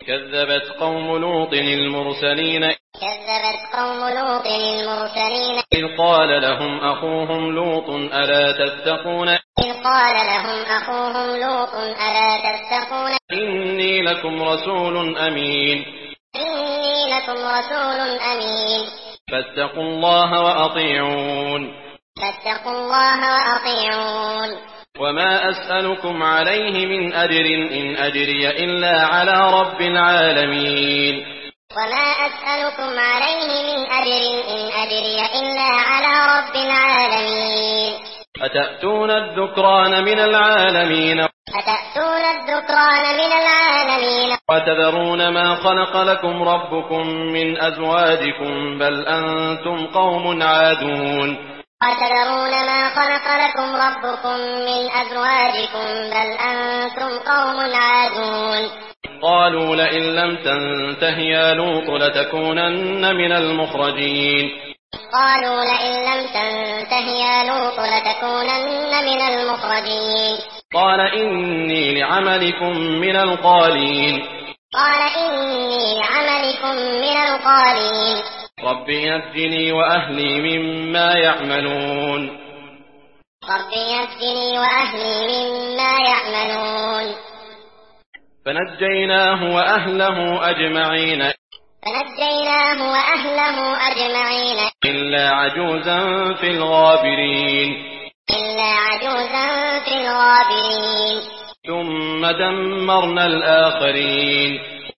كذبت قوم لوط المرسلين إذ قال لهم أخوهم لوط ألا تتقون إني لكم رسول أمين فاتقوا الله وأطيعون وما أسألكم عليه من أجر إن أجري إلا على رب العالمين أتأتون الذكران من العالمين وتذرون ما خلق لكم ربكم من أزواجكم بل أنتم قوم عادون قالوا لئن لم تنته يا لوط لتكونن من المخرجين قال إني لعملكم من القالين رب نجني وأهلي مما يعملون فنجيناه وأهله أجمعين إلا عجوزا في الغابرين ثم دمرنا الآخرين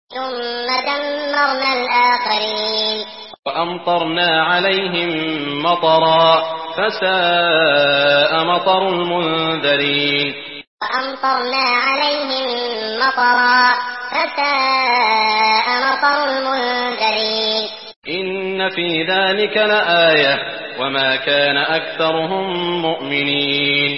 وأمطرنا عليهم مطرا فساء مطر المنذرين إن في ذلك لآية وما كان أكثرهم مؤمنين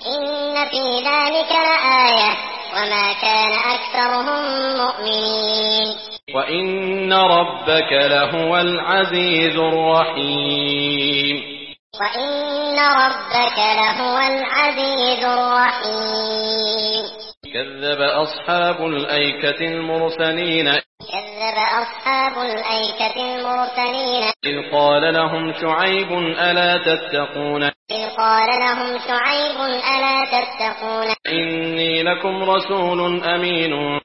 وإن ربك لهو العزيز الرحيم كذب أصحاب الأيكة المرسلين إذ قال لهم شعيب ألا تتقون إني لكم رسول أمين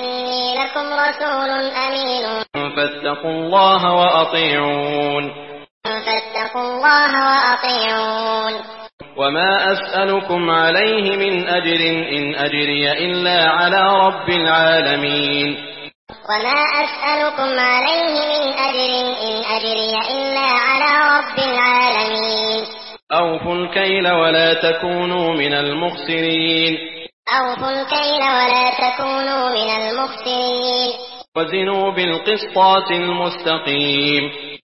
فاتقوا الله وأطيعون وما أسألكم عليه من أجر إن أجري إلا على رب العالمين أوفوا الكيل ولا تكونوا من المخسرين وزنوا بالقسطاس المستقيم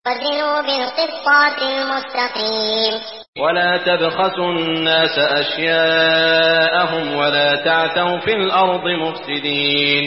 ولا تبخسوا الناس أشياءهم ولا تعثوا في الأرض مفسدين